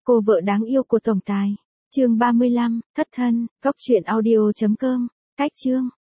Cô vợ đáng yêu của tổng tài. Chương 35, thất thân, cốc truyện audio.com. Cách chương.